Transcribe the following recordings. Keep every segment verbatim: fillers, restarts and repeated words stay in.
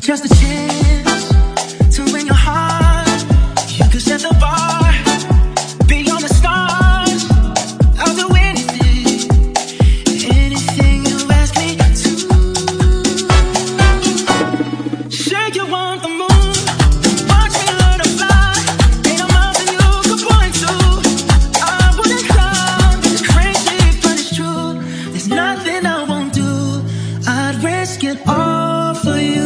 just a chance to win your heart. You could set the bar beyond the stars. I'll do anything, anything you ask me to. Say you want the moon, watch me learn to fly. Ain't a mountain you could point to I wouldn't climb. It's crazy but it's true. There's nothing I won't do. I'd risk it all for you.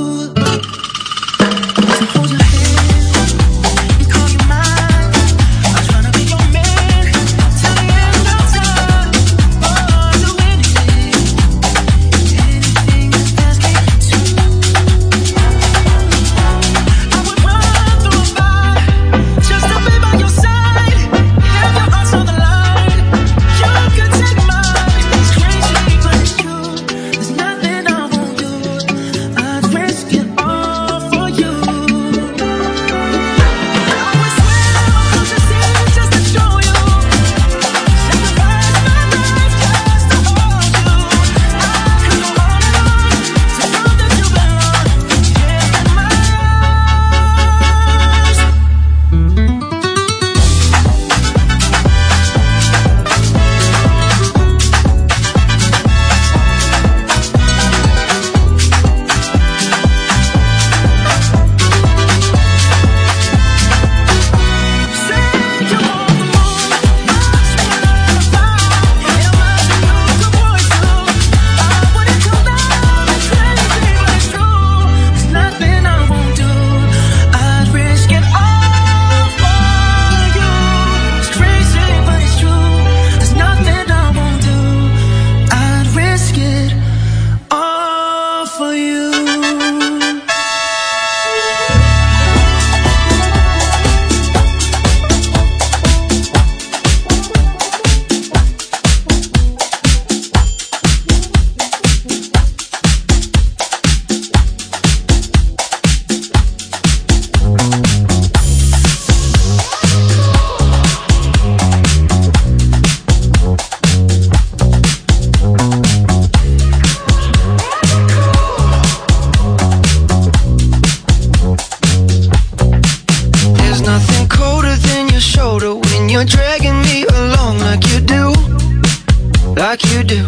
Like you do,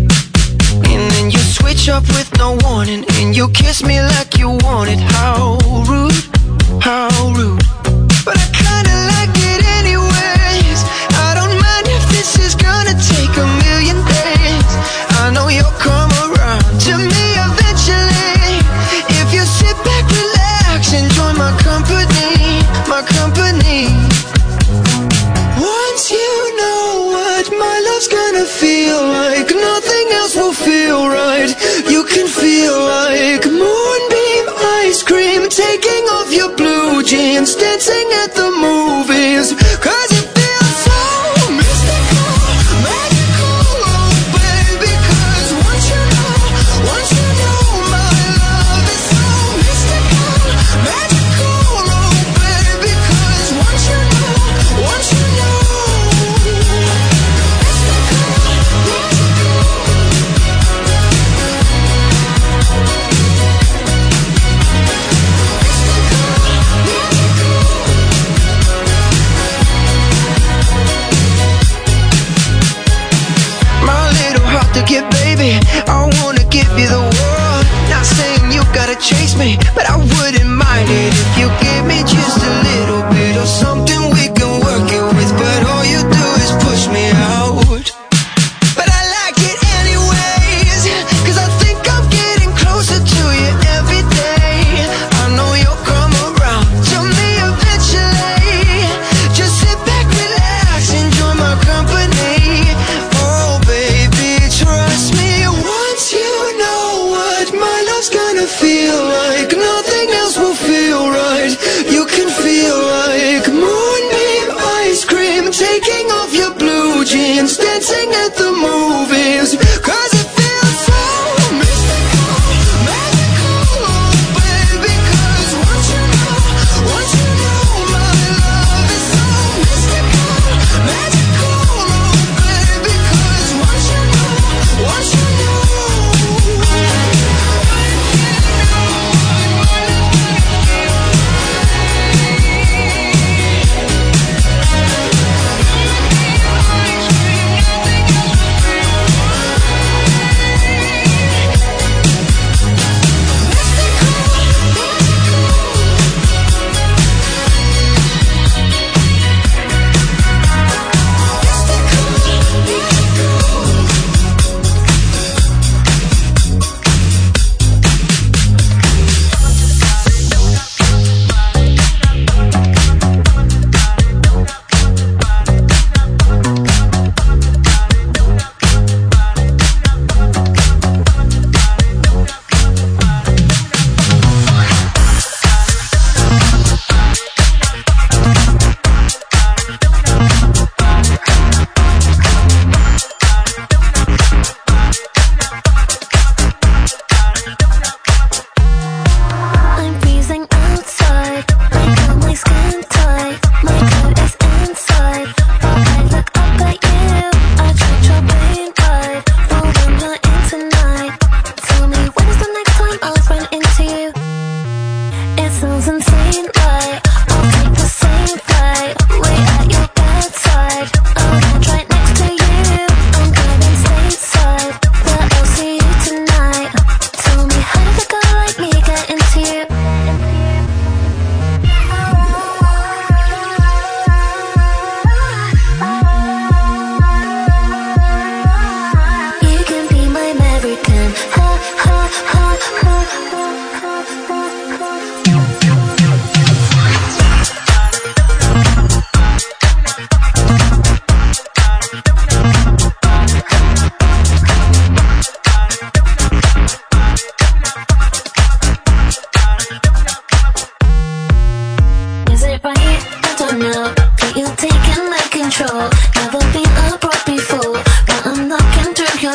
and then you switch up with no warning, and you kiss me like you want it. How rude, how rude. But I kinda like it anyways. I don't mind if this is gonna take a million days. I know you'll come around to me eventually. If you sit back, relax, enjoy my company, my company. Once you know what my love's gonna feel like, nothing else will feel right. You can feel like moonbeam ice cream, taking off your blue jeans, dancing at the movies. Cause it feels so mystical, magical, oh baby. Cause once you know, once you know my love is so mystical, magical, oh baby. Cause once you know, once you know. Get baby, I wanna give you the world. Not saying you gotta chase me, but I wouldn't mind it if you give me just a little bit of something we can work it with. But all you do is push me out. But I like it anyways, cause I think I'm getting closer to you every day. I know you'll come around to me eventually. Just sit back, relax, enjoy my company. Oh baby, trust me, once you know what my love's gonna feel like, nothing else will feel right.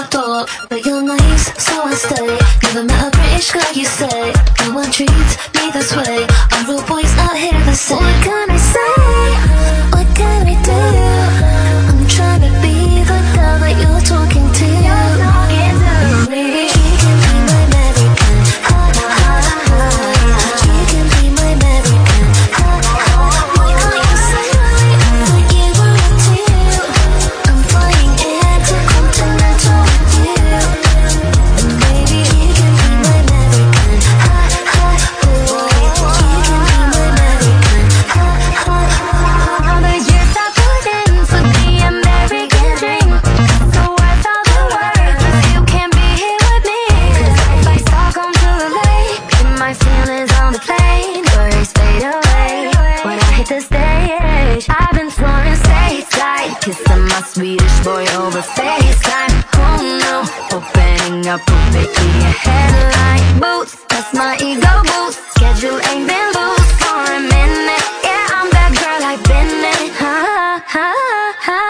I thought, but you're nice, so I stay. Never met a British girl, you say. No one treats me this way. Our rude boys out here the same. What can I say? What can I do? I'm trying to be the girl that you're talking to. You're talking to me. She can be my American. Ha ha ha ha. She can be my American. Ha ha ha. What can you say? What you were into? I'm flying intercontinental with you. And baby, she can be my American. Ha ha ha. She can be my American. Ha ha ha. All the years I put in for the American dream, so worth all the work if you can't be here with me. 'Cause if I Stockholm to the lake, keep my feelings on the plane, worries fade away when I hit the stage. I've been touring stateside, kissing my Swedish boy over FaceTime. Oh no, opening up will make me a headline. Boots, that's my ego boost. Schedule ain't been loose for a minute. Yeah, I'm that girl I've been in. Ha ha ha ha.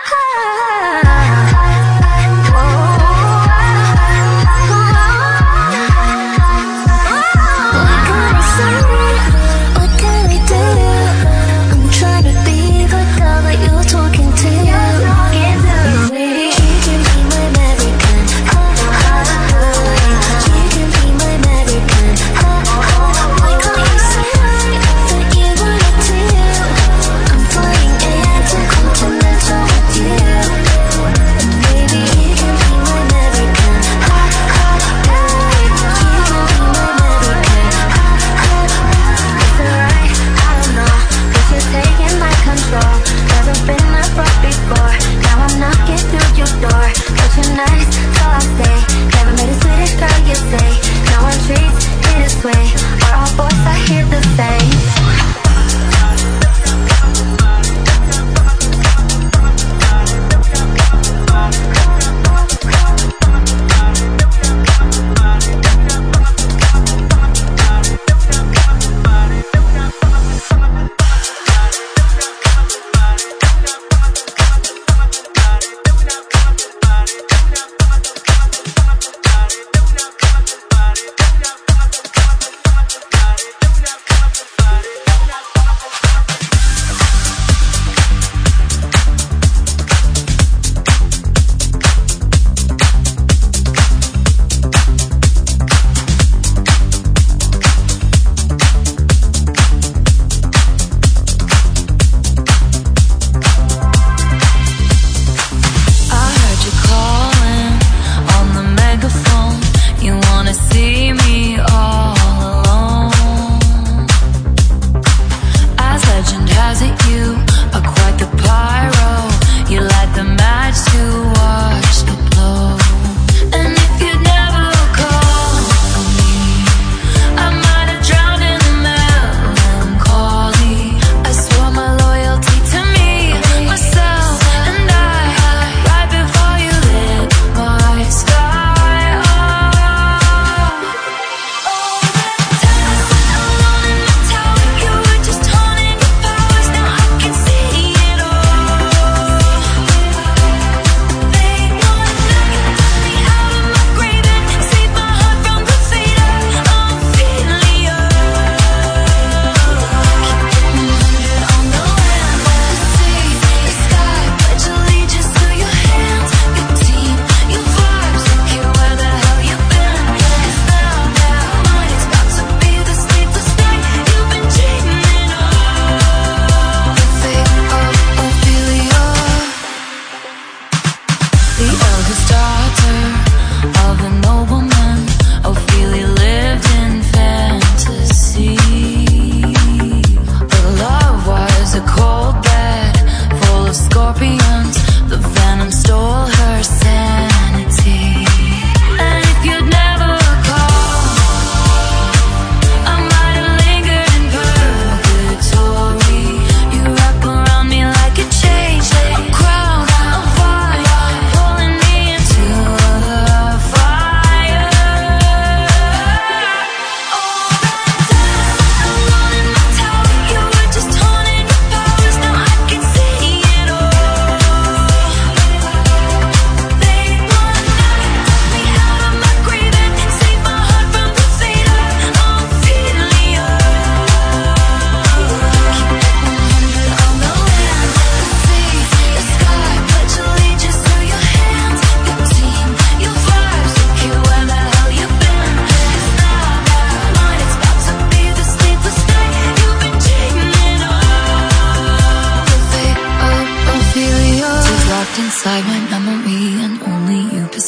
What can I say? What can I do? I'm trying to be the girl that you're talking to. You're talking to me. She can be my American. Ha ha ha. She can be my American.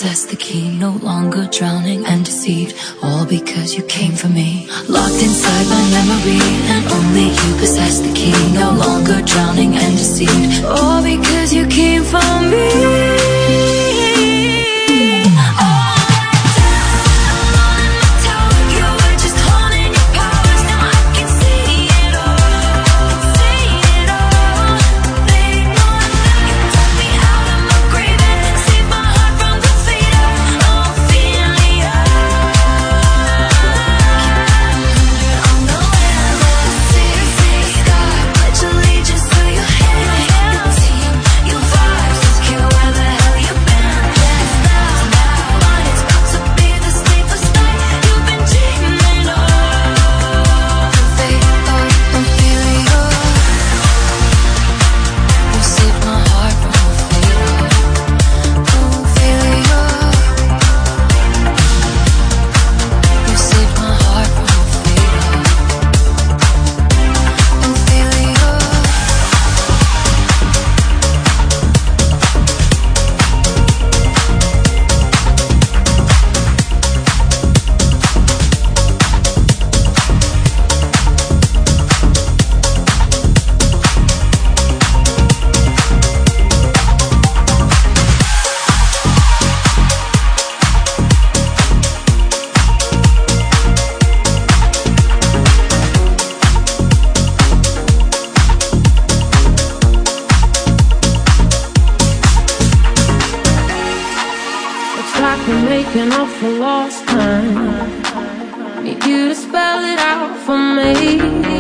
possess the key, no longer drowning and deceived, all because you came for me. Locked inside my memory, and only you possess the key, no longer drowning and deceived, all because you came for me. Making up for lost time. Need you to spell it out for me.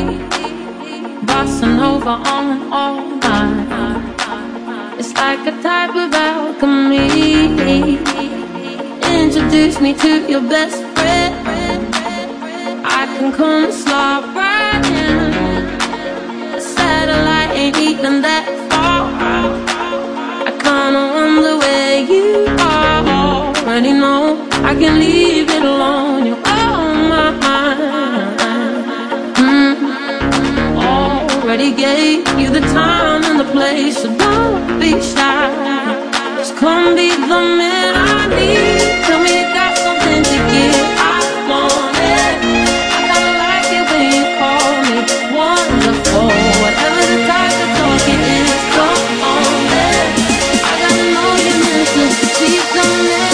Bossa Nova on and all night. It's like a type of alchemy. Introduce me to your best friend. I can come slide right in. The satellite ain't even that far. I kinda wonder where you are. Already know I can leave it alone. You're on my mind. mm. Already gave you the time and the place, so don't be shy. Just come be the man I need. Tell me you got something to give. I want it. I kinda like it when you call me wonderful. Whatever the type of talk it is, come on there. I gotta know you're meant to be the man.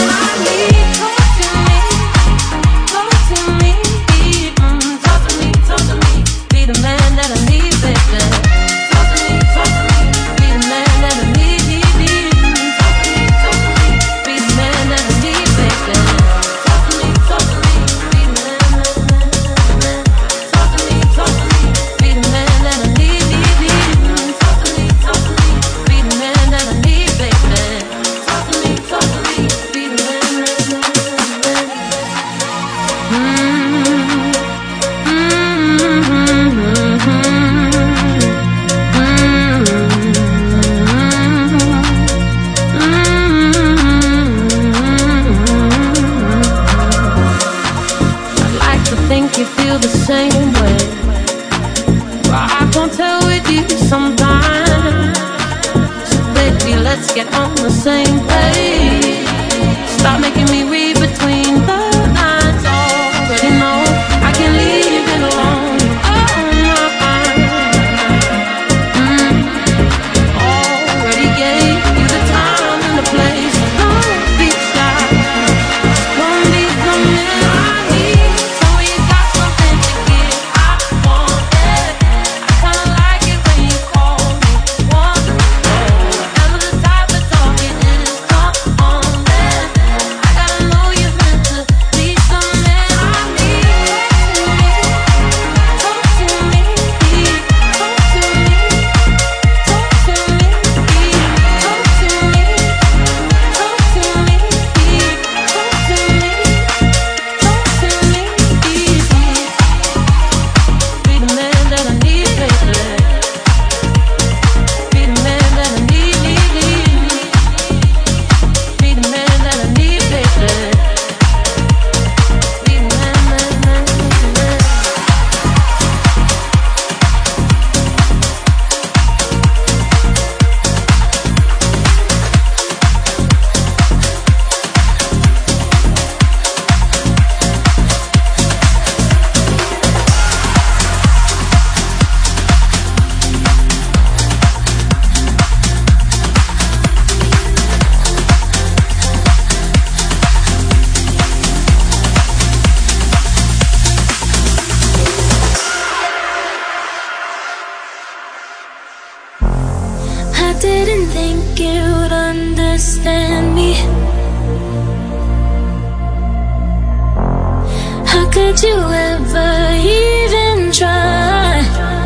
Be you ever even try?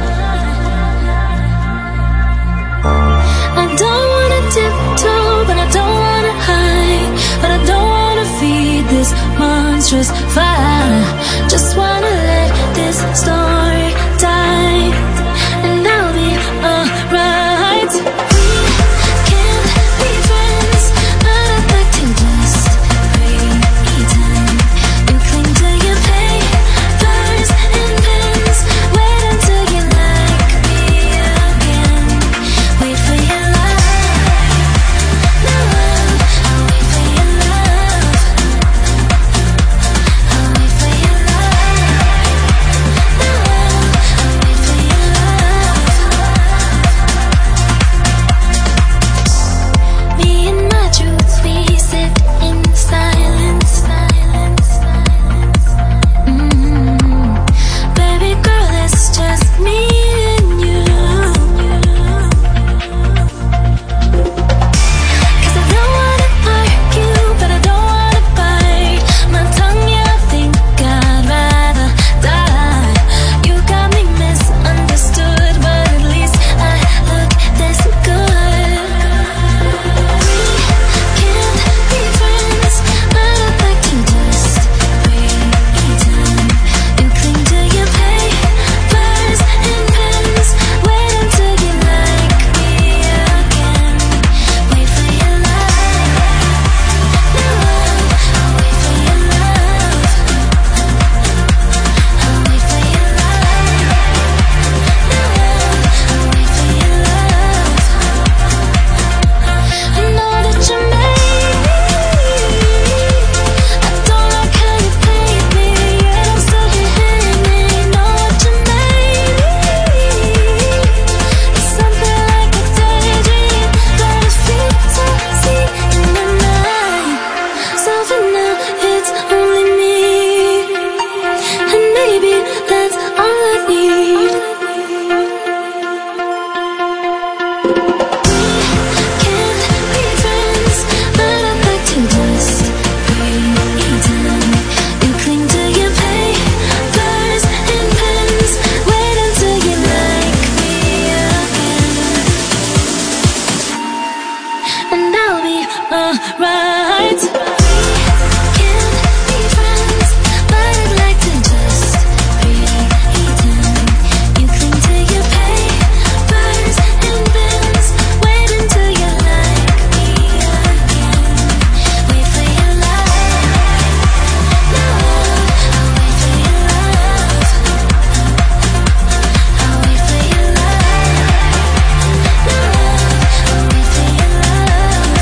I don't wanna tiptoe, but I don't wanna hide. But I don't wanna feed this monstrous fire. Just wanna let this story die, and I'll be alright. We can't be friends, but I'd like to just pretend. You cling to your papers and pens. Wait until you like me again. Wait for your love. No love, I'll wait for your love. I'll wait for your love. No love, I'll wait for your love. Me and my truth, we sit in silence. Silence, silence. Mm-hmm. Baby girl, it's just me and you. 'Cause I don't wanna argue, but I don't wanna bite my tongue. Yeah, I think I'd rather die. You got me misunderstood, but at least I look this good. We can't be friends, but I'd like to just pretend. You cling to your papers and pens. Wait until you like me again. Wait for your love. No love, I'll wait for your love. I'll wait for your love. No love, I'll wait for your love. I know that you made me. I don't like how you played me, yet I'm still here hating me. Know what you made me. It's something like a daydream, but it feels so easy in my mind. So for now, it's only me, and maybe that's all I need. We can't be friends, but I'd like to just pretend. You cling to your papers and pens. Wait until you like me again, and I'll be alright. We can't be friends, but I'd like to just pretend. You cling to your papers and pens. Wait until you like me again. Wait for your love. No love, I'll wait for your love. I'll wait for your love. No love, I'll wait for your love.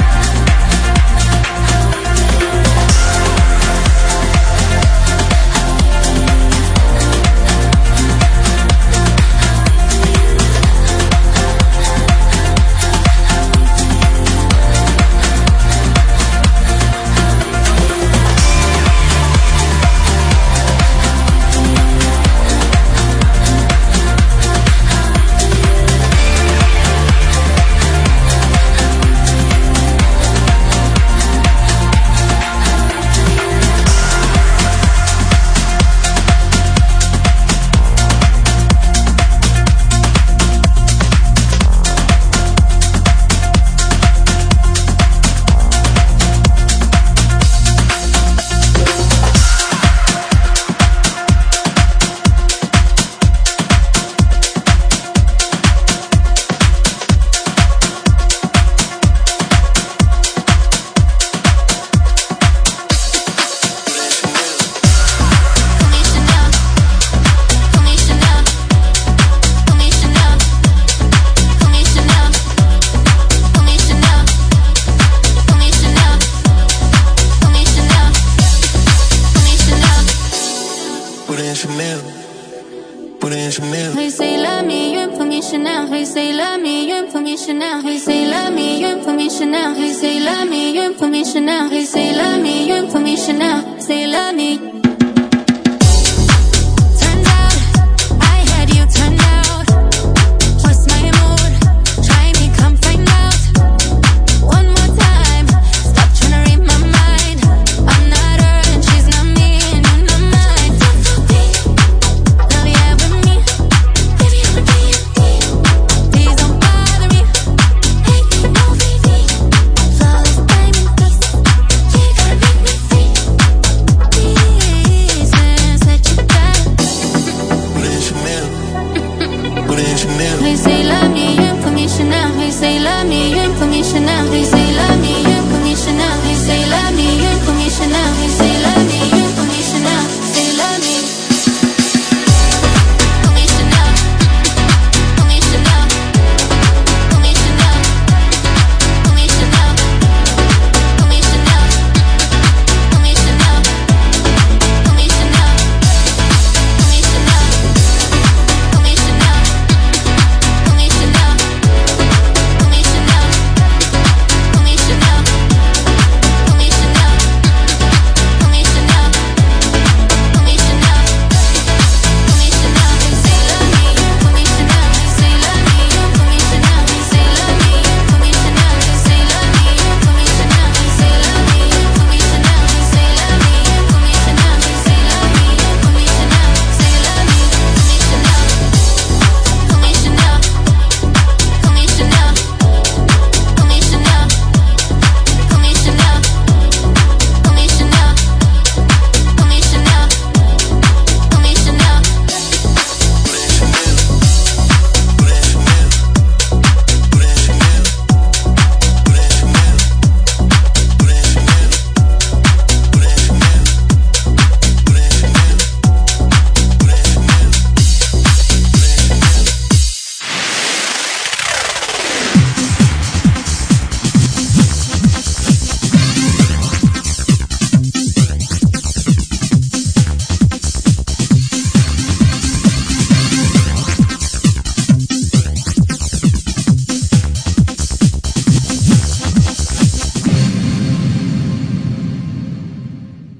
Chanel, put it in Chanel. Hey, say love me, you put me Chanel. Hey, say love me, you put me Chanel. Hey, say love me, you put me Chanel. Hey, say love me, you put me Chanel. Hey, say love me, you put me Chanel. Say love me.